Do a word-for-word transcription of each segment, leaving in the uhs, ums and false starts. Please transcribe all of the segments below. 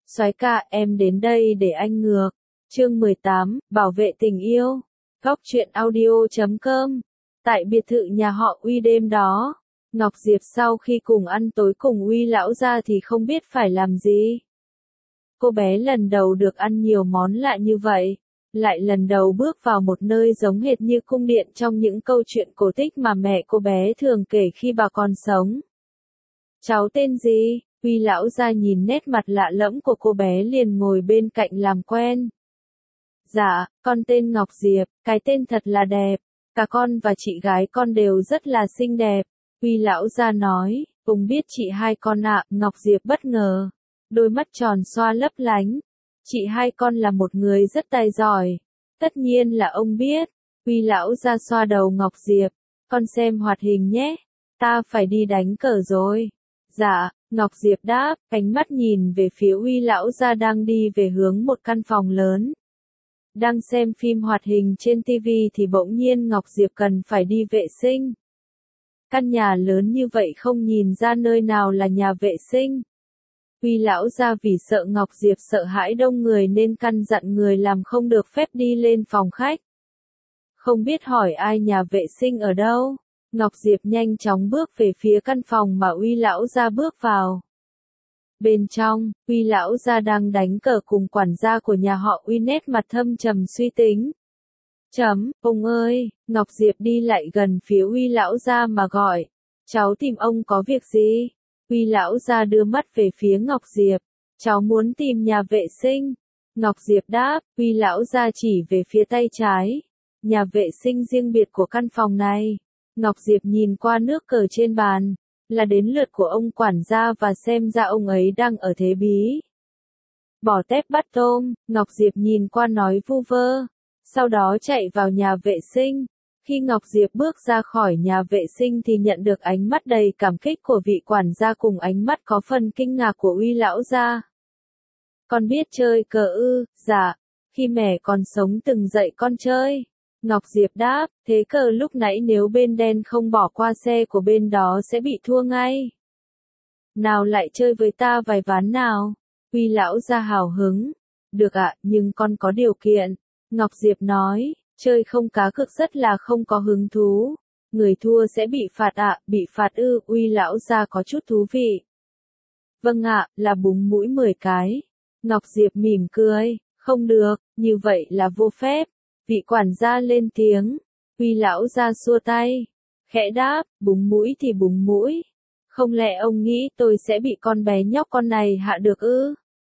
Soái ca, em đến đây để anh ngược. Chương mười tám, bảo vệ tình yêu. Góc truyện audio chấm com. Tại biệt thự nhà họ Uy đêm đó, Ngọc Diệp sau khi cùng ăn tối cùng Uy lão gia thì không biết phải làm gì. Cô bé lần đầu được ăn nhiều món lạ như vậy, lại lần đầu bước vào một nơi giống hệt như cung điện trong những câu chuyện cổ tích mà mẹ cô bé thường kể khi bà còn sống. Cháu tên gì? Uy lão gia nhìn nét mặt lạ lẫm của cô bé liền ngồi bên cạnh làm quen. Dạ, con tên Ngọc Diệp, cái tên thật là đẹp, cả con và chị gái con đều rất là xinh đẹp. Uy lão gia nói, cùng biết chị hai con ạ. Ngọc Diệp bất ngờ, đôi mắt tròn xoa lấp lánh. Chị hai con là một người rất tài giỏi. Tất nhiên là ông biết. Uy lão gia xoa đầu Ngọc Diệp, con xem hoạt hình nhé, ta phải đi đánh cờ rồi. Dạ, Ngọc Diệp đáp, ánh mắt nhìn về phía Uy lão gia đang đi về hướng một căn phòng lớn. Đang xem phim hoạt hình trên ti vi thì bỗng nhiên Ngọc Diệp cần phải đi vệ sinh. Căn nhà lớn như vậy không nhìn ra nơi nào là nhà vệ sinh. Uy lão gia vì sợ Ngọc Diệp sợ hãi đông người nên căn dặn người làm không được phép đi lên phòng khách. Không biết hỏi ai nhà vệ sinh ở đâu. Ngọc Diệp nhanh chóng bước về phía căn phòng mà Uy lão gia bước vào. Bên trong, Uy lão gia đang đánh cờ cùng quản gia của nhà họ Uy, nét mặt thâm trầm suy tính. Chấm, ông ơi, Ngọc Diệp đi lại gần phía Uy lão gia mà gọi. Cháu tìm ông có việc gì? Uy lão gia đưa mắt về phía Ngọc Diệp. Cháu muốn tìm nhà vệ sinh. Ngọc Diệp đáp, Uy lão gia chỉ về phía tay trái. Nhà vệ sinh riêng biệt của căn phòng này. Ngọc Diệp nhìn qua nước cờ trên bàn, là đến lượt của ông quản gia và xem ra ông ấy đang ở thế bí. Bỏ tép bắt tôm, Ngọc Diệp nhìn qua nói vu vơ, sau đó chạy vào nhà vệ sinh. Khi Ngọc Diệp bước ra khỏi nhà vệ sinh thì nhận được ánh mắt đầy cảm kích của vị quản gia cùng ánh mắt có phần kinh ngạc của Uy lão gia. Con biết chơi cờ ư? Dạ, khi mẹ còn sống từng dạy con chơi. Ngọc Diệp đáp, thế cờ lúc nãy nếu bên đen không bỏ qua xe của bên đó sẽ bị thua ngay. Nào lại chơi với ta vài ván nào. Uy lão gia hào hứng. Được ạ, nhưng con có điều kiện. Ngọc Diệp nói, chơi không cá cược rất là không có hứng thú. Người thua sẽ bị phạt ạ, bị phạt ư? Uy lão gia có chút thú vị. Vâng ạ, là búng mũi mười cái. Ngọc Diệp mỉm cười, không được, như vậy là vô phép. Vị quản gia lên tiếng. Uy lão gia xua tay, khẽ đáp, búng mũi thì búng mũi. Không lẽ ông nghĩ tôi sẽ bị con bé nhóc con này hạ được ư?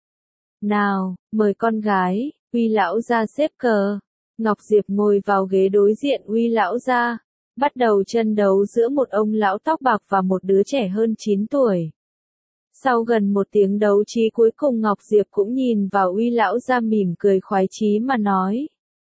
Nào, mời con gái. Uy lão gia xếp cờ. Ngọc Diệp ngồi vào ghế đối diện Uy lão gia, bắt đầu trận đấu giữa một ông lão tóc bạc và một đứa trẻ hơn chín tuổi. Sau gần một tiếng đấu trí cuối cùng Ngọc Diệp cũng nhìn vào Uy lão gia mỉm cười khoái chí mà nói.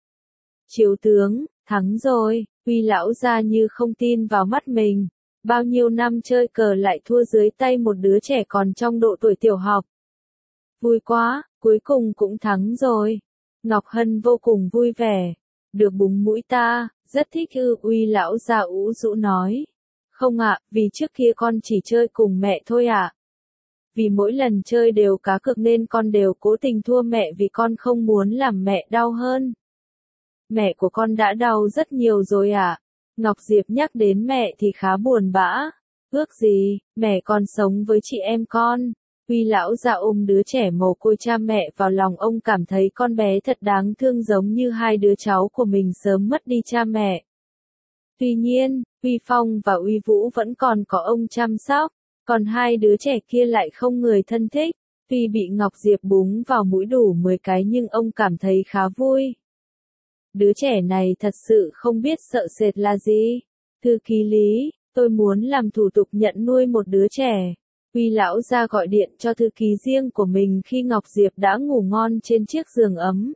Chiếu tướng, thắng rồi. Uy lão gia như không tin vào mắt mình. Bao nhiêu năm chơi cờ lại thua dưới tay một đứa trẻ còn trong độ tuổi tiểu học. Vui quá, cuối cùng cũng thắng rồi. Ngọc Hân vô cùng vui vẻ. Được búng mũi ta, rất thích ư? Uy lão gia ủ rũ nói. Không ạ, vì trước kia con chỉ chơi cùng mẹ thôi ạ. Vì mỗi lần chơi đều cá cược nên con đều cố tình thua mẹ vì con không muốn làm mẹ đau hơn. Mẹ của con đã đau rất nhiều rồi ạ. Ngọc Diệp nhắc đến mẹ thì khá buồn bã. Ước gì, mẹ còn sống với chị em con. Uy lão gia ôm đứa trẻ mồ côi cha mẹ vào lòng, ông cảm thấy con bé thật đáng thương giống như hai đứa cháu của mình sớm mất đi cha mẹ. Tuy nhiên, Uy Phong và Uy Vũ vẫn còn có ông chăm sóc, còn hai đứa trẻ kia lại không người thân thích. Tuy bị Ngọc Diệp búng vào mũi đủ mười cái nhưng ông cảm thấy khá vui. Đứa trẻ này thật sự không biết sợ sệt là gì. Thư ký Lý, tôi muốn làm thủ tục nhận nuôi một đứa trẻ. Uy lão gia gọi điện cho thư ký riêng của mình khi Ngọc Diệp đã ngủ ngon trên chiếc giường ấm.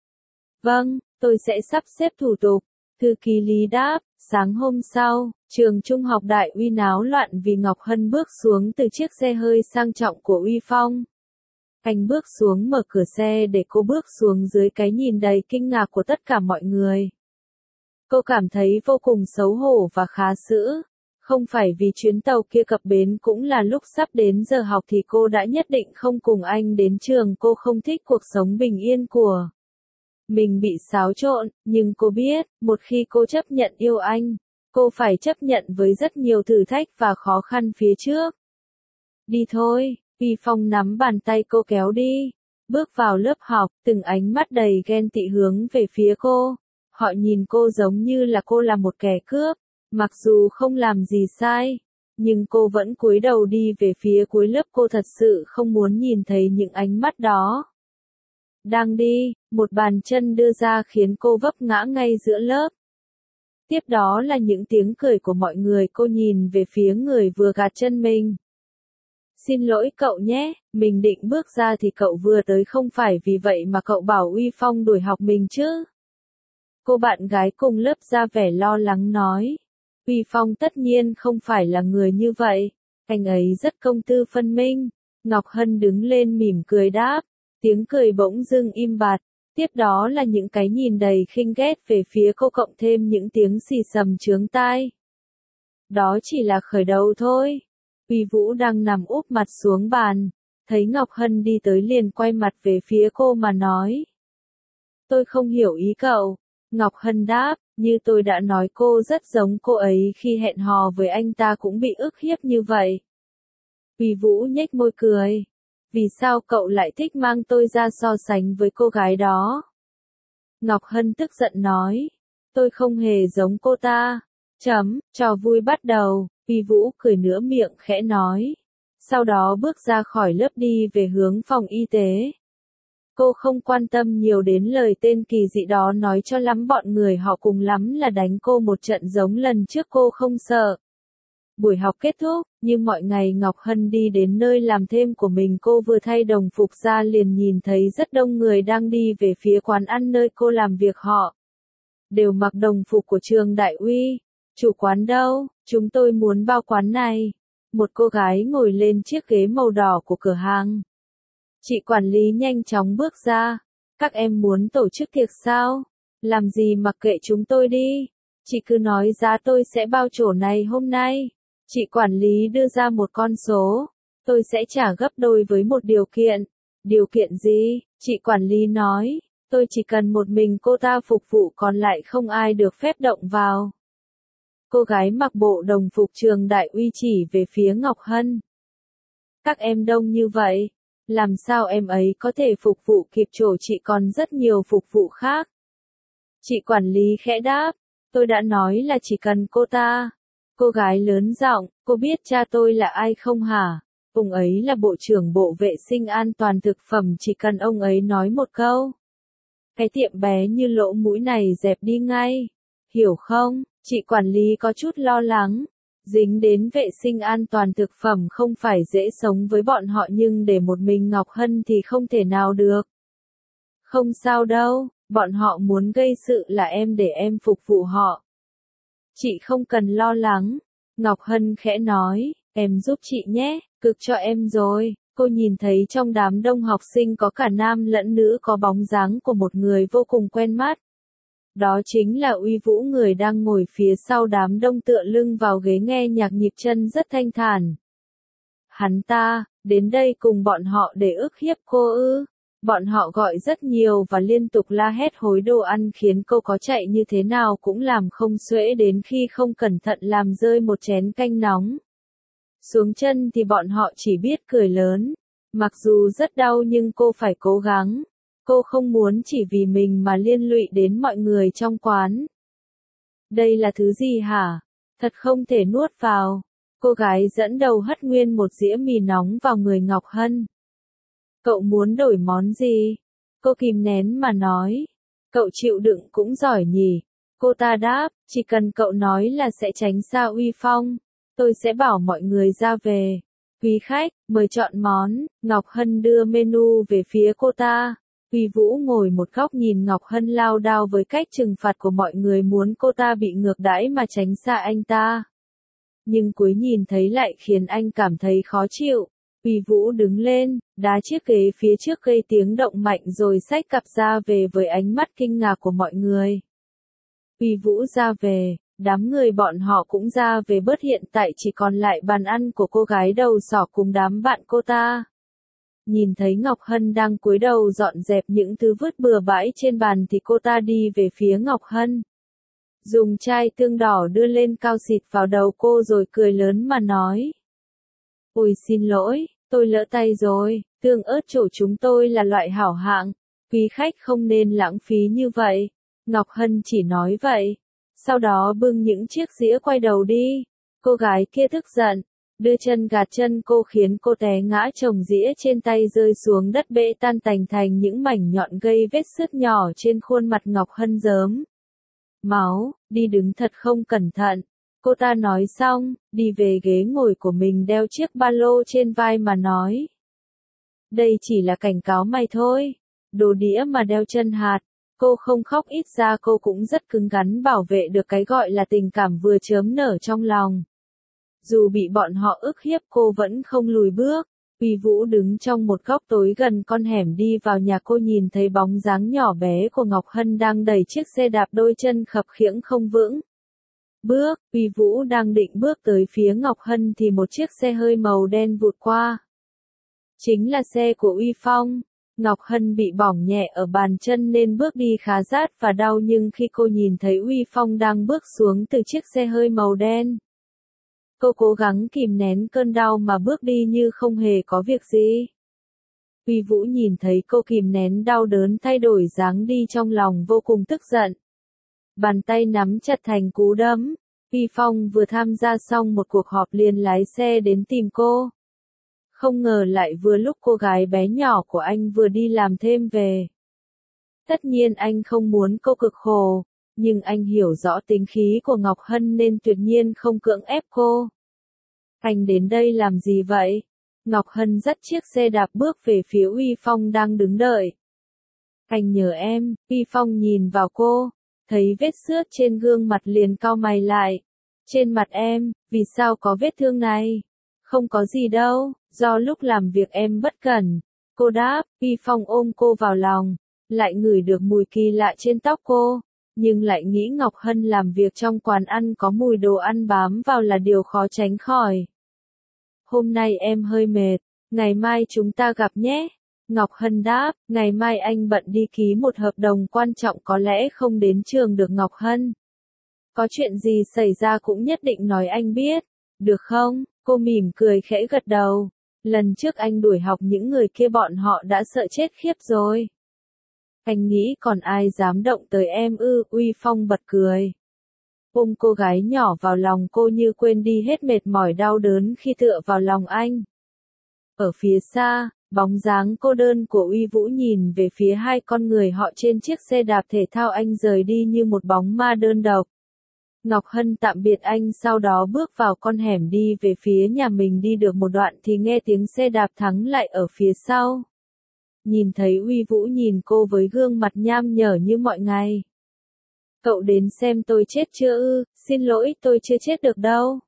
Vâng, tôi sẽ sắp xếp thủ tục. Thư ký Lý đáp. Sáng hôm sau, trường trung học Đại Uy náo loạn vì Ngọc Hân bước xuống từ chiếc xe hơi sang trọng của Uy Phong. Anh bước xuống mở cửa xe để cô bước xuống dưới cái nhìn đầy kinh ngạc của tất cả mọi người. Cô cảm thấy vô cùng xấu hổ và khá sữ. Không phải vì chuyến tàu kia cập bến cũng là lúc sắp đến giờ học thì cô đã nhất định không cùng anh đến trường. Cô không thích cuộc sống bình yên của mình bị xáo trộn, nhưng cô biết, một khi cô chấp nhận yêu anh, cô phải chấp nhận với rất nhiều thử thách và khó khăn phía trước. Đi thôi, Uy Phong nắm bàn tay cô kéo đi. Bước vào lớp học, từng ánh mắt đầy ghen tị hướng về phía cô. Họ nhìn cô giống như là cô là một kẻ cướp. Mặc dù không làm gì sai, nhưng cô vẫn cúi đầu đi về phía cuối lớp. Cô thật sự không muốn nhìn thấy những ánh mắt đó. Đang đi, một bàn chân đưa ra khiến cô vấp ngã ngay giữa lớp. Tiếp đó là những tiếng cười của mọi người. Cô nhìn về phía người vừa gạt chân mình. Xin lỗi cậu nhé, mình định bước ra thì cậu vừa tới, không phải vì vậy mà cậu bảo Uy Phong đuổi học mình chứ? Cô bạn gái cùng lớp ra vẻ lo lắng nói. Uy Phong tất nhiên không phải là người như vậy, anh ấy rất công tư phân minh. Ngọc Hân đứng lên mỉm cười đáp, tiếng cười bỗng dưng im bặt, tiếp đó là những cái nhìn đầy khinh ghét về phía cô cộng thêm những tiếng xì xầm chướng tai. Đó chỉ là khởi đầu thôi. Uy Vũ đang nằm úp mặt xuống bàn, thấy Ngọc Hân đi tới liền quay mặt về phía cô mà nói. Tôi không hiểu ý cậu. Ngọc Hân đáp, như tôi đã nói cô rất giống cô ấy khi hẹn hò với anh ta cũng bị ức hiếp như vậy. Uy Vũ nhếch môi cười. Vì sao cậu lại thích mang tôi ra so sánh với cô gái đó? Ngọc Hân tức giận nói. Tôi không hề giống cô ta. Chấm, trò vui bắt đầu. Uy Vũ cười nửa miệng khẽ nói. Sau đó bước ra khỏi lớp đi về hướng phòng y tế. Cô không quan tâm nhiều đến lời tên kỳ dị đó nói cho lắm, bọn người họ cùng lắm là đánh cô một trận giống lần trước, cô không sợ. Buổi học kết thúc, như mọi ngày Ngọc Hân đi đến nơi làm thêm của mình. Cô vừa thay đồng phục ra liền nhìn thấy rất đông người đang đi về phía quán ăn nơi cô làm việc. Họ đều mặc đồng phục của trường Đại Uy. Chủ quán đâu? Chúng tôi muốn bao quán này. Một cô gái ngồi lên chiếc ghế màu đỏ của cửa hàng. Chị quản lý nhanh chóng bước ra. Các em muốn tổ chức tiệc sao? Làm gì mặc kệ chúng tôi đi. Chị cứ nói giá tôi sẽ bao chỗ này hôm nay. Chị quản lý đưa ra một con số. Tôi sẽ trả gấp đôi với một điều kiện. Điều kiện gì? Chị quản lý nói. Tôi chỉ cần một mình cô ta phục vụ, còn lại không ai được phép động vào. Cô gái mặc bộ đồng phục trường Đại Uy chỉ về phía Ngọc Hân. Các em đông như vậy. Làm sao em ấy có thể phục vụ kịp chỗ chị, còn rất nhiều phục vụ khác. Chị quản lý khẽ đáp. Tôi đã nói là chỉ cần cô ta. Cô gái lớn giọng, cô biết cha tôi là ai không hả? Ông ấy là bộ trưởng bộ vệ sinh an toàn thực phẩm, chỉ cần ông ấy nói một câu. Cái tiệm bé như lỗ mũi này dẹp đi ngay. Hiểu không? Chị quản lý có chút lo lắng. Dính đến vệ sinh an toàn thực phẩm không phải dễ sống với bọn họ, nhưng để một mình Ngọc Hân thì không thể nào được. Không sao đâu, bọn họ muốn gây sự là em để em phục vụ họ. Chị không cần lo lắng. Ngọc Hân khẽ nói, em giúp chị nhé, cực cho em rồi. Cô nhìn thấy trong đám đông học sinh có cả nam lẫn nữ, có bóng dáng của một người vô cùng quen mắt. Đó chính là Uy Vũ, người đang ngồi phía sau đám đông tựa lưng vào ghế nghe nhạc, nhịp chân rất thanh thản. Hắn ta, đến đây cùng bọn họ để ức hiếp cô ư? Bọn họ gọi rất nhiều và liên tục la hét hối đồ ăn khiến cô có chạy như thế nào cũng làm không xuể, đến khi không cẩn thận làm rơi một chén canh nóng xuống chân thì bọn họ chỉ biết cười lớn. Mặc dù rất đau nhưng cô phải cố gắng. Cô không muốn chỉ vì mình mà liên lụy đến mọi người trong quán. Đây là thứ gì hả? Thật không thể nuốt vào. Cô gái dẫn đầu hất nguyên một dĩa mì nóng vào người Ngọc Hân. Cậu muốn đổi món gì? Cô kìm nén mà nói. Cậu chịu đựng cũng giỏi nhỉ. Cô ta đáp, chỉ cần cậu nói là sẽ tránh xa Uy Phong, tôi sẽ bảo mọi người ra về. Quý khách, mời chọn món. Ngọc Hân đưa menu về phía cô ta. Uy Vũ ngồi một góc nhìn Ngọc Hân lao đao với cách trừng phạt của mọi người, muốn cô ta bị ngược đãi mà tránh xa anh ta. Nhưng cuối nhìn thấy lại khiến anh cảm thấy khó chịu. Uy Vũ đứng lên, đá chiếc ghế phía trước gây tiếng động mạnh rồi xách cặp ra về với ánh mắt kinh ngạc của mọi người. Uy Vũ ra về, Đám người bọn họ cũng ra về bớt, hiện tại chỉ còn lại bàn ăn của cô gái đầu sỏ cùng đám bạn cô ta. Nhìn thấy Ngọc Hân đang cúi đầu dọn dẹp những thứ vứt bừa bãi trên bàn thì cô ta đi về phía Ngọc Hân. Dùng chai tương đỏ đưa lên cao xịt vào đầu cô rồi cười lớn mà nói. Ôi xin lỗi, tôi lỡ tay rồi, tương ớt chỗ chúng tôi là loại hảo hạng, quý khách không nên lãng phí như vậy. Ngọc Hân chỉ nói vậy. Sau đó bưng những chiếc dĩa quay đầu đi. Cô gái kia tức giận, đưa chân gạt chân cô khiến cô té ngã, chồng dĩa trên tay rơi xuống đất bể tan tành thành những mảnh nhọn gây vết sứt nhỏ trên khuôn mặt Ngọc Hân rớm máu, đi đứng thật không cẩn thận. Cô ta nói xong, đi về ghế ngồi của mình đeo chiếc ba lô trên vai mà nói. Đây chỉ là cảnh cáo mày thôi, đồ đĩa mà đeo chân hạt. Cô không khóc, ít ra cô cũng rất cứng rắn bảo vệ được cái gọi là tình cảm vừa chớm nở trong lòng. Dù bị bọn họ ức hiếp cô vẫn không lùi bước. Uy Vũ đứng trong một góc tối gần con hẻm đi vào nhà, cô nhìn thấy bóng dáng nhỏ bé của Ngọc Hân đang đẩy chiếc xe đạp, đôi chân khập khiễng không vững bước. Uy Vũ đang định bước tới phía Ngọc Hân thì một chiếc xe hơi màu đen vụt qua. Chính là xe của Uy Phong. Ngọc Hân bị bỏng nhẹ ở bàn chân nên bước đi khá rát và đau, nhưng khi cô nhìn thấy Uy Phong đang bước xuống từ chiếc xe hơi màu đen, cô cố gắng kìm nén cơn đau mà bước đi như không hề có việc gì. Uy Vũ nhìn thấy cô kìm nén đau đớn thay đổi dáng đi, trong lòng vô cùng tức giận. Bàn tay nắm chặt thành cú đấm. Uy Phong vừa tham gia xong một cuộc họp liền lái xe đến tìm cô. Không ngờ lại vừa lúc cô gái bé nhỏ của anh vừa đi làm thêm về. Tất nhiên anh không muốn cô cực khổ, nhưng anh hiểu rõ tính khí của Ngọc Hân nên tuyệt nhiên không cưỡng ép cô. Anh đến đây làm gì vậy? Ngọc Hân dắt chiếc xe đạp bước về phía Uy Phong đang đứng đợi. Anh nhờ em. Uy Phong nhìn vào cô, thấy vết xước trên gương mặt liền cau mày lại. Trên mặt em, vì sao có vết thương này? Không có gì đâu, do lúc làm việc em bất cẩn. Cô đáp. Uy Phong ôm cô vào lòng, lại ngửi được mùi kỳ lạ trên tóc cô, nhưng lại nghĩ Ngọc Hân làm việc trong quán ăn có mùi đồ ăn bám vào là điều khó tránh khỏi. Hôm nay em hơi mệt, ngày mai chúng ta gặp nhé. Ngọc Hân đáp. Ngày mai anh bận đi ký một hợp đồng quan trọng, có lẽ không đến trường được. Ngọc Hân. Có chuyện gì xảy ra cũng nhất định nói anh biết, được không? Cô mỉm cười khẽ gật đầu. Lần trước anh đuổi học những người kia bọn họ đã sợ chết khiếp rồi. Anh nghĩ còn ai dám động tới em ư? Uy Phong bật cười. Ôm cô gái nhỏ vào lòng cô như quên đi hết mệt mỏi đau đớn khi tựa vào lòng anh. Ở phía xa, bóng dáng cô đơn của Uy Vũ nhìn về phía hai con người họ trên chiếc xe đạp thể thao, anh rời đi như một bóng ma đơn độc. Ngọc Hân tạm biệt anh, sau đó bước vào con hẻm đi về phía nhà mình. Đi được một đoạn thì nghe tiếng xe đạp thắng lại ở phía sau. Nhìn thấy Uy Vũ nhìn cô với gương mặt nham nhở như mọi ngày. Cậu đến xem tôi chết chưa ư? Xin lỗi, tôi chưa chết được đâu.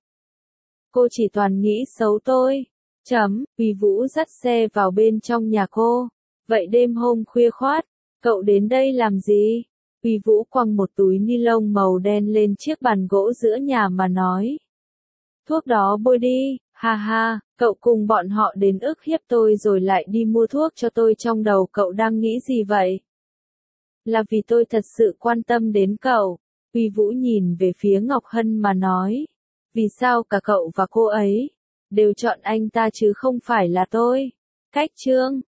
Cô chỉ toàn nghĩ xấu tôi. Chấm. Uy Vũ dắt xe vào bên trong nhà cô. Vậy đêm hôm khuya khoát, cậu đến đây làm gì? Uy Vũ quăng một túi ni lông màu đen lên chiếc bàn gỗ giữa nhà mà nói. Thuốc đó bôi đi, ha ha, cậu cùng bọn họ đến ức hiếp tôi rồi lại đi mua thuốc cho tôi, trong đầu cậu đang nghĩ gì vậy? Là vì tôi thật sự quan tâm đến cậu. Uy Vũ nhìn về phía Ngọc Hân mà nói. Vì sao cả cậu và cô ấy đều chọn anh ta chứ không phải là tôi? Cách chương